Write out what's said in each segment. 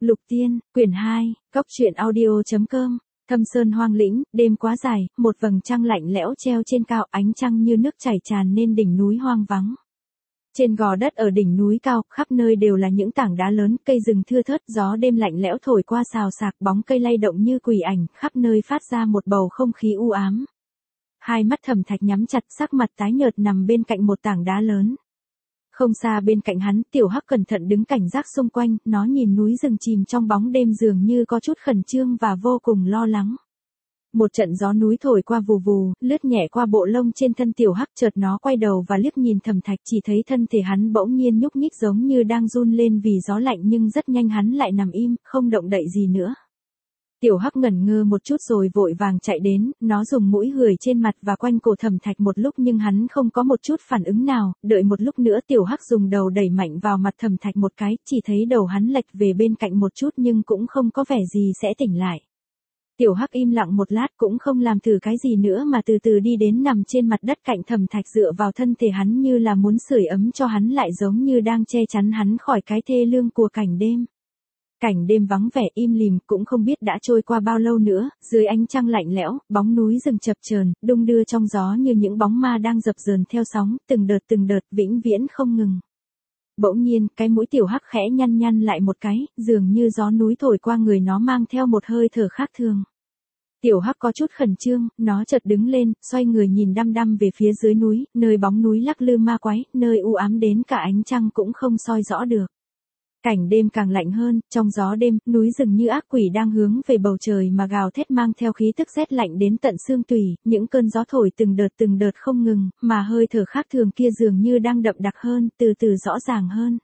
Lục Tiên, quyển 2, Cốc truyện audio.com. Thâm sơn hoang lĩnh, đêm quá dài, một vầng trăng lạnh lẽo treo trên cao, ánh trăng như nước chảy tràn nên đỉnh núi hoang vắng. Trên gò đất ở đỉnh núi cao, khắp nơi đều là những tảng đá lớn, cây rừng thưa thớt, gió đêm lạnh lẽo thổi qua xào xạc, bóng cây lay động như quỷ ảnh, khắp nơi phát ra một bầu không khí u ám. Hai mắt Thẩm Thạch nhắm chặt, sắc mặt tái nhợt nằm bên cạnh một tảng đá lớn. Không xa bên cạnh hắn, Tiểu Hắc cẩn thận đứng cảnh giác xung quanh, nó nhìn núi rừng chìm trong bóng đêm dường như có chút khẩn trương và vô cùng lo lắng. Một trận gió núi thổi qua vù vù, lướt nhẹ qua bộ lông trên thân Tiểu Hắc, chợt nó quay đầu và liếc nhìn Thẩm Thạch, chỉ thấy thân thể hắn bỗng nhiên nhúc nhích giống như đang run lên vì gió lạnh, nhưng rất nhanh hắn lại nằm im, không động đậy gì nữa. Tiểu Hắc ngẩn ngơ một chút rồi vội vàng chạy đến, nó dùng mũi hửi trên mặt và quanh cổ Thẩm Thạch một lúc nhưng hắn không có một chút phản ứng nào, đợi một lúc nữa Tiểu Hắc dùng đầu đẩy mạnh vào mặt Thẩm Thạch một cái, chỉ thấy đầu hắn lệch về bên cạnh một chút nhưng cũng không có vẻ gì sẽ tỉnh lại. Tiểu Hắc im lặng một lát cũng không làm thử cái gì nữa mà từ từ đi đến nằm trên mặt đất cạnh Thẩm Thạch, dựa vào thân thể hắn như là muốn sưởi ấm cho hắn, lại giống như đang che chắn hắn khỏi cái thê lương của cảnh đêm. Cảnh đêm vắng vẻ im lìm, cũng không biết đã trôi qua bao lâu nữa, dưới ánh trăng lạnh lẽo, bóng núi rừng chập chờn, đung đưa trong gió như những bóng ma đang dập dờn theo sóng, từng đợt, vĩnh viễn không ngừng. Bỗng nhiên, cái mũi Tiểu Hắc khẽ nhăn nhăn lại một cái, dường như gió núi thổi qua người nó mang theo một hơi thở khác thường. Tiểu Hắc có chút khẩn trương, nó chợt đứng lên, xoay người nhìn đăm đăm về phía dưới núi, nơi bóng núi lắc lư ma quái, nơi u ám đến cả ánh trăng cũng không soi rõ được. Cảnh đêm càng lạnh hơn, trong gió đêm, núi rừng như ác quỷ đang hướng về bầu trời mà gào thét, mang theo khí tức rét lạnh đến tận xương tủy, những cơn gió thổi từng đợt không ngừng, mà hơi thở khác thường kia dường như đang đậm đặc hơn, từ từ rõ ràng hơn.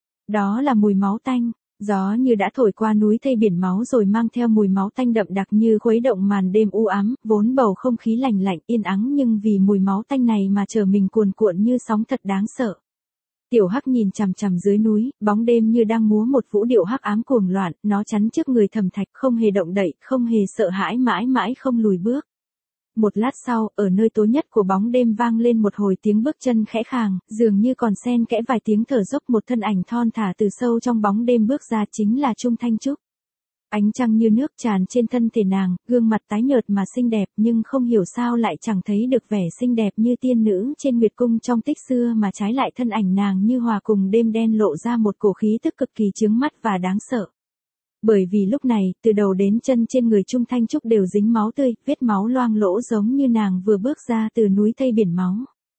Đó là mùi máu tanh, gió như đã thổi qua núi thây biển máu rồi mang theo mùi máu tanh đậm đặc như khuấy động màn đêm u ám, vốn bầu không khí lành lạnh yên ắng nhưng vì mùi máu tanh này mà trở mình cuồn cuộn như sóng, thật đáng sợ. Tiểu Hắc nhìn chằm chằm dưới núi, bóng đêm như đang múa một vũ điệu hắc ám cuồng loạn, nó chắn trước người Thẩm Thạch, không hề động đậy, không hề sợ hãi, mãi mãi không lùi bước. Một lát sau, ở nơi tối nhất của bóng đêm vang lên một hồi tiếng bước chân khẽ khàng, dường như còn xen kẽ vài tiếng thở dốc, một thân ảnh thon thả từ sâu trong bóng đêm bước ra, chính là Trung Thanh Trúc. Ánh trăng như nước tràn trên thân thể nàng, gương mặt tái nhợt mà xinh đẹp, nhưng không hiểu sao lại chẳng thấy được vẻ xinh đẹp như tiên nữ trên nguyệt cung trong tích xưa, mà trái lại thân ảnh nàng như hòa cùng đêm đen, lộ ra một cổ khí tức cực kỳ chướng mắt và đáng sợ. Bởi vì lúc này, từ đầu đến chân trên người Trung Thanh Trúc đều dính máu tươi, vết máu loang lỗ giống như nàng vừa bước ra từ núi thây biển máu.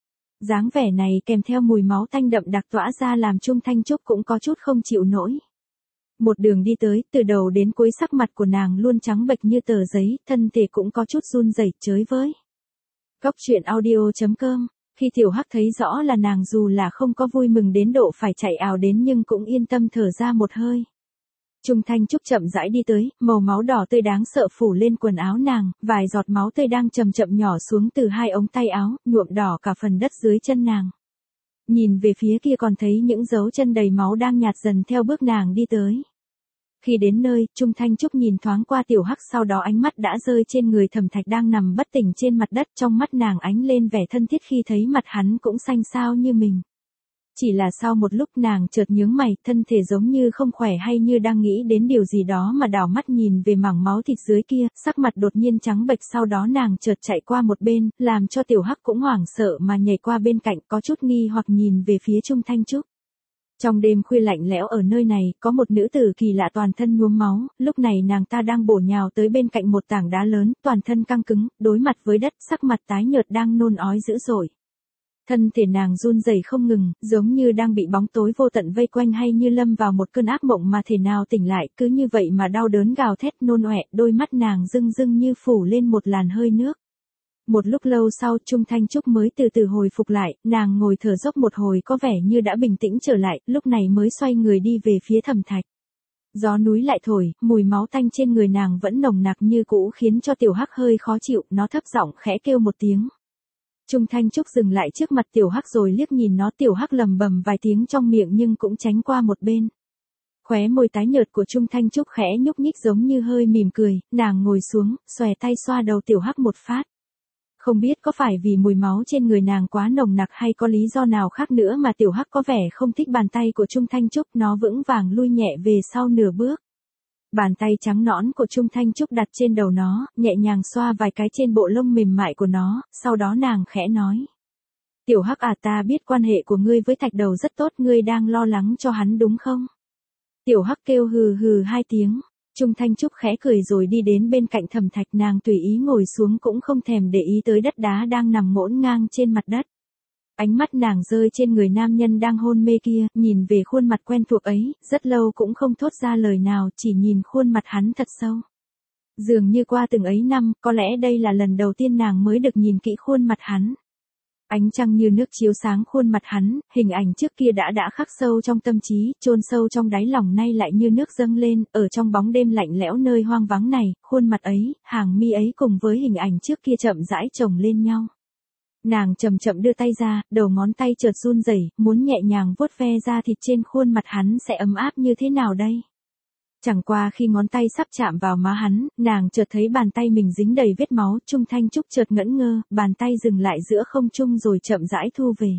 Dáng vẻ này kèm theo mùi máu tanh đậm đặc tỏa ra làm Trung Thanh Trúc cũng có chút không chịu nổi. Một đường đi tới, từ đầu đến cuối sắc mặt của nàng luôn trắng bệch như tờ giấy, thân thể cũng có chút run rẩy, chới với. Cốc truyện audio.com. Khi Tiểu Hắc thấy rõ là nàng, dù là không có vui mừng đến độ phải chạy ào đến nhưng cũng yên tâm thở ra một hơi. Trung Thanh Trúc chậm rãi đi tới, màu máu đỏ tươi đáng sợ phủ lên quần áo nàng, vài giọt máu tươi đang chậm chậm nhỏ xuống từ hai ống tay áo, nhuộm đỏ cả phần đất dưới chân nàng. Nhìn về phía kia còn thấy những dấu chân đầy máu đang nhạt dần theo bước nàng đi tới. Khi đến nơi, Trung Thanh Trúc nhìn thoáng qua Tiểu Hắc, sau đó ánh mắt đã rơi trên người Thẩm Thạch đang nằm bất tỉnh trên mặt đất, trong mắt nàng ánh lên vẻ thân thiết khi thấy mặt hắn cũng xanh xao như mình. Chỉ là sau một lúc nàng chợt nhướng mày, thân thể giống như không khỏe hay như đang nghĩ đến điều gì đó mà đảo mắt nhìn về mảng máu thịt dưới kia, sắc mặt đột nhiên trắng bệch, sau đó nàng chợt chạy qua một bên, làm cho Tiểu Hắc cũng hoảng sợ mà nhảy qua bên cạnh, có chút nghi hoặc nhìn về phía Trung Thanh Trúc. Trong đêm khuya lạnh lẽo ở nơi này, có một nữ tử kỳ lạ toàn thân nhuốm máu, lúc này nàng ta đang bổ nhào tới bên cạnh một tảng đá lớn, toàn thân căng cứng, đối mặt với đất, sắc mặt tái nhợt đang nôn ói dữ dội. Thân thể nàng run rẩy không ngừng, giống như đang bị bóng tối vô tận vây quanh hay như lâm vào một cơn ác mộng mà thể nào tỉnh lại, cứ như vậy mà đau đớn gào thét nôn ọe, đôi mắt nàng rưng rưng như phủ lên một làn hơi nước. Một lúc lâu sau, Trung Thanh Trúc mới từ từ hồi phục lại, nàng ngồi thở dốc một hồi có vẻ như đã bình tĩnh trở lại, lúc này mới xoay người đi về phía Thẩm Thạch. Gió núi lại thổi, mùi máu tanh trên người nàng vẫn nồng nặc như cũ khiến cho Tiểu Hắc hơi khó chịu, nó thấp giọng khẽ kêu một tiếng. Trung Thanh Trúc dừng lại trước mặt Tiểu Hắc rồi liếc nhìn nó, Tiểu Hắc lầm bầm vài tiếng trong miệng nhưng cũng tránh qua một bên. Khóe môi tái nhợt của Trung Thanh Trúc khẽ nhúc nhích giống như hơi mỉm cười, nàng ngồi xuống, xòe tay xoa đầu Tiểu Hắc một phát. Không biết có phải vì mùi máu trên người nàng quá nồng nặc hay có lý do nào khác nữa mà Tiểu Hắc có vẻ không thích bàn tay của Trung Thanh Trúc, nó vững vàng lui nhẹ về sau nửa bước. Bàn tay trắng nõn của Trung Thanh Trúc đặt trên đầu nó, nhẹ nhàng xoa vài cái trên bộ lông mềm mại của nó, sau đó nàng khẽ nói. Tiểu Hắc à, ta biết quan hệ của ngươi với Thạch Đầu rất tốt, ngươi đang lo lắng cho hắn đúng không? Tiểu Hắc kêu hừ hừ 2 tiếng. Trung Thanh Trúc khẽ cười rồi đi đến bên cạnh Thẩm Thạch, nàng tùy ý ngồi xuống cũng không thèm để ý tới đất đá đang nằm ngổn ngang trên mặt đất. Ánh mắt nàng rơi trên người nam nhân đang hôn mê kia, nhìn về khuôn mặt quen thuộc ấy, rất lâu cũng không thốt ra lời nào, chỉ nhìn khuôn mặt hắn thật sâu. Dường như qua từng ấy năm, có lẽ đây là lần đầu tiên nàng mới được nhìn kỹ khuôn mặt hắn. Ánh trăng như nước chiếu sáng khuôn mặt hắn, hình ảnh trước kia đã khắc sâu trong tâm trí, chôn sâu trong đáy lòng, nay lại như nước dâng lên, ở trong bóng đêm lạnh lẽo nơi hoang vắng này, khuôn mặt ấy, hàng mi ấy cùng với hình ảnh trước kia chậm rãi chồng lên nhau. Nàng chậm chậm đưa tay ra, đầu ngón tay chợt run rẩy, muốn nhẹ nhàng vuốt ve da thịt trên khuôn mặt hắn sẽ ấm áp như thế nào đây. Chẳng qua khi ngón tay sắp chạm vào má hắn, nàng chợt thấy bàn tay mình dính đầy vết máu, Trung Thanh Trúc chợt ngẩn ngơ, bàn tay dừng lại giữa không trung rồi chậm rãi thu về.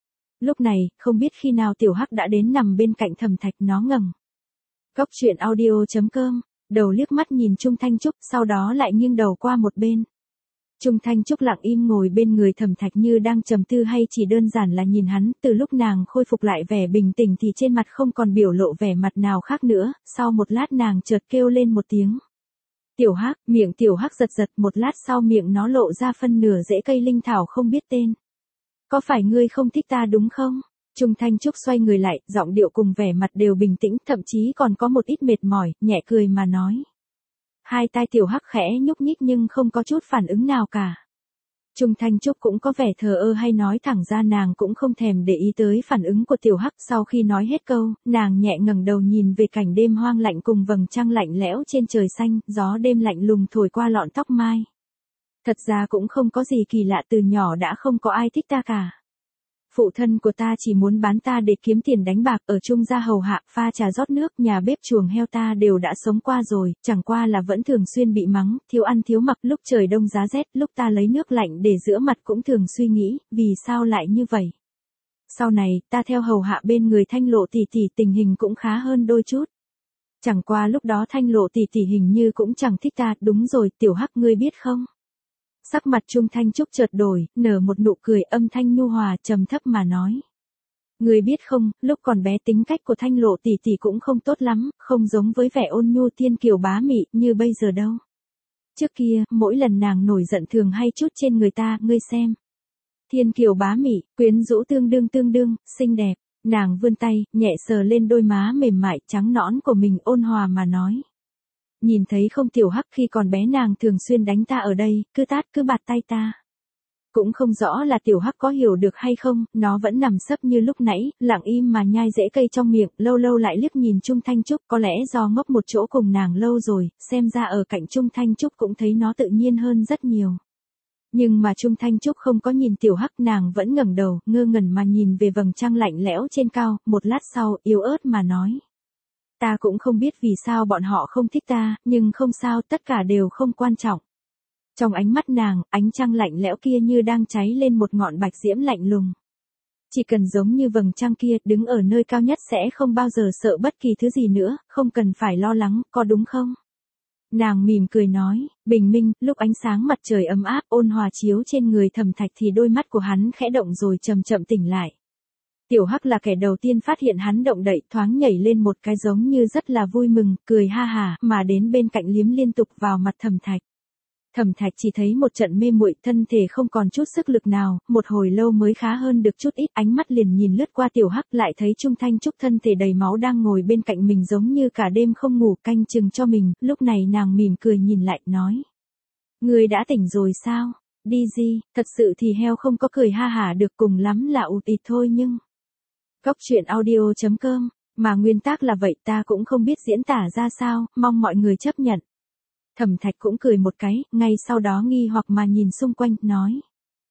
Lúc này, không biết khi nào Tiểu Hắc đã đến nằm bên cạnh Thẩm Thạch, nó ngẩng. Cốc truyện audio.com, đầu liếc mắt nhìn Trung Thanh Trúc, sau đó lại nghiêng đầu qua một bên. Trung Thanh Trúc lặng im ngồi bên người Thẩm Thạch như đang trầm tư hay chỉ đơn giản là nhìn hắn, từ lúc nàng khôi phục lại vẻ bình tĩnh thì trên mặt không còn biểu lộ vẻ mặt nào khác nữa, sau một lát nàng chợt kêu lên một tiếng. Tiểu Hắc, miệng Tiểu Hắc giật giật, một lát sau miệng nó lộ ra phân nửa rễ cây linh thảo không biết tên. Có phải ngươi không thích ta đúng không? Trung Thanh Trúc xoay người lại, giọng điệu cùng vẻ mặt đều bình tĩnh, thậm chí còn có một ít mệt mỏi, nhẹ cười mà nói. Hai tai Tiểu Hắc khẽ nhúc nhích nhưng không có chút phản ứng nào cả. Trung Thanh Trúc cũng có vẻ thờ ơ, hay nói thẳng ra nàng cũng không thèm để ý tới phản ứng của Tiểu Hắc. Sau khi nói hết câu, nàng nhẹ ngẩng đầu nhìn về cảnh đêm hoang lạnh cùng vầng trăng lạnh lẽo trên trời xanh, gió đêm lạnh lùng thổi qua lọn tóc mai. Thật ra cũng không có gì kỳ lạ, từ nhỏ đã không có ai thích ta cả. Phụ thân của ta chỉ muốn bán ta để kiếm tiền đánh bạc, ở chung gia hầu hạ, pha trà rót nước, nhà bếp chuồng heo ta đều đã sống qua rồi, chẳng qua là vẫn thường xuyên bị mắng, thiếu ăn thiếu mặc, lúc trời đông giá rét, lúc ta lấy nước lạnh để rửa mặt cũng thường suy nghĩ, vì sao lại như vậy. Sau này, ta theo hầu hạ bên người Thanh Lộ tỷ tỷ, tình hình cũng khá hơn đôi chút. Chẳng qua lúc đó Thanh Lộ tỷ tỷ hình như cũng chẳng thích ta, đúng rồi, Tiểu Hắc ngươi biết không? Sắc mặt Trung Thanh Trúc chợt đổi, nở một nụ cười, âm thanh nhu hòa, trầm thấp mà nói. Người biết không, lúc còn bé tính cách của Thanh Lộ tỷ tỷ cũng không tốt lắm, không giống với vẻ ôn nhu thiên kiều bá mị như bây giờ đâu. Trước kia, mỗi lần nàng nổi giận thường hay chút trên người ta, ngươi xem. Thiên kiều bá mị, quyến rũ tương đương, xinh đẹp. Nàng vươn tay, nhẹ sờ lên đôi má mềm mại trắng nõn của mình, ôn hòa mà nói. Nhìn thấy không, Tiểu Hắc khi còn bé nàng thường xuyên đánh ta ở đây, cứ tát cứ bạt tay ta. Cũng không rõ là Tiểu Hắc có hiểu được hay không, nó vẫn nằm sấp như lúc nãy, lặng im mà nhai rễ cây trong miệng, lâu lâu lại liếc nhìn Trung Thanh Trúc, có lẽ do ngốc một chỗ cùng nàng lâu rồi, xem ra ở cạnh Trung Thanh Trúc cũng thấy nó tự nhiên hơn rất nhiều. Nhưng mà Trung Thanh Trúc không có nhìn Tiểu Hắc, nàng vẫn ngẩng đầu, ngơ ngẩn mà nhìn về vầng trăng lạnh lẽo trên cao, một lát sau, yếu ớt mà nói. Ta cũng không biết vì sao bọn họ không thích ta, nhưng không sao, tất cả đều không quan trọng. Trong ánh mắt nàng, ánh trăng lạnh lẽo kia như đang cháy lên một ngọn bạch diễm lạnh lùng. Chỉ cần giống như vầng trăng kia, đứng ở nơi cao nhất sẽ không bao giờ sợ bất kỳ thứ gì nữa, không cần phải lo lắng, có đúng không? Nàng mỉm cười nói, bình minh, lúc ánh sáng mặt trời ấm áp, ôn hòa chiếu trên người Thẩm Thạch thì đôi mắt của hắn khẽ động rồi chậm chậm tỉnh lại. Tiểu Hắc là kẻ đầu tiên phát hiện hắn động đậy, thoáng nhảy lên một cái giống như rất là vui mừng, cười ha hà, mà đến bên cạnh liếm liên tục vào mặt Thẩm Thạch. Thẩm Thạch chỉ thấy một trận mê muội, thân thể không còn chút sức lực nào, một hồi lâu mới khá hơn được chút ít, ánh mắt liền nhìn lướt qua Tiểu Hắc, lại thấy Trung Thanh Trúc thân thể đầy máu đang ngồi bên cạnh mình giống như cả đêm không ngủ canh chừng cho mình, lúc này nàng mỉm cười nhìn lại, nói. Ngươi đã tỉnh rồi sao? Đi gì, thật sự thì heo không có cười ha hả được, cùng lắm là ụt ịt thôi nhưng. Cốc truyện audio.com, mà nguyên tác là vậy, ta cũng không biết diễn tả ra sao, mong mọi người chấp nhận. Thẩm Thạch cũng cười một cái, ngay sau đó nghi hoặc mà nhìn xung quanh, nói.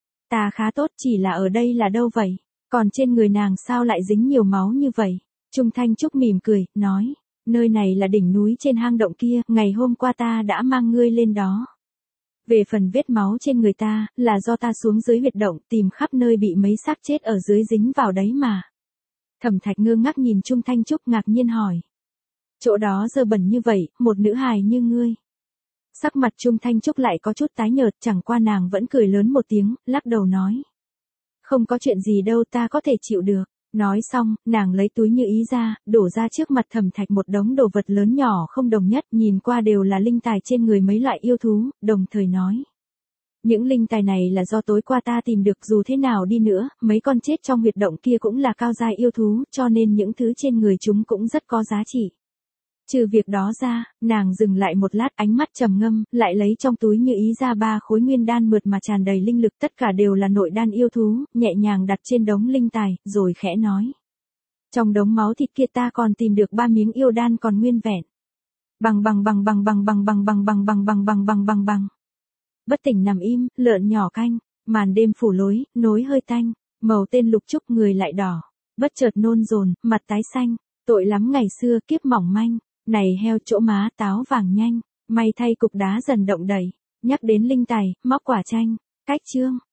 Ta khá tốt, chỉ là ở đây là đâu vậy? Còn trên người nàng sao lại dính nhiều máu như vậy? Trung Thanh Trúc mỉm cười, nói. Nơi này là đỉnh núi trên hang động kia, ngày hôm qua ta đã mang ngươi lên đó. Về phần vết máu trên người ta, là do ta xuống dưới huyệt động, tìm khắp nơi bị mấy xác chết ở dưới dính vào đấy mà. Thẩm Thạch ngơ ngác nhìn Trung Thanh Trúc ngạc nhiên hỏi. Chỗ đó dơ bẩn như vậy, một nữ hài như ngươi. Sắc mặt Trung Thanh Trúc lại có chút tái nhợt, chẳng qua nàng vẫn cười lớn một tiếng, lắc đầu nói. Không có chuyện gì đâu, ta có thể chịu được. Nói xong, nàng lấy túi như ý ra, đổ ra trước mặt Thẩm Thạch một đống đồ vật lớn nhỏ không đồng nhất, nhìn qua đều là linh tài trên người mấy loại yêu thú, đồng thời nói. Những linh tài này là do tối qua ta tìm được, dù thế nào đi nữa, mấy con chết trong huyệt động kia cũng là cao giai yêu thú, cho nên những thứ trên người chúng cũng rất có giá trị. Trừ việc đó ra, nàng dừng lại một lát, ánh mắt trầm ngâm, lại lấy trong túi như ý ra 3 khối nguyên đan mượt mà tràn đầy linh lực, tất cả đều là nội đan yêu thú, nhẹ nhàng đặt trên đống linh tài, rồi khẽ nói. Trong đống máu thịt kia ta còn tìm được 3 miếng yêu đan còn nguyên vẹn. Bằng. Bất tỉnh nằm im, lợn nhỏ canh, màn đêm phủ lối, nối hơi tanh, màu tên lục trúc người lại đỏ, bất chợt nôn dồn, mặt tái xanh, tội lắm ngày xưa kiếp mỏng manh. Này heo chỗ má táo vàng nhanh, may thay cục đá dần động đầy, nhắc đến linh tài, móc quả chanh, cách chương.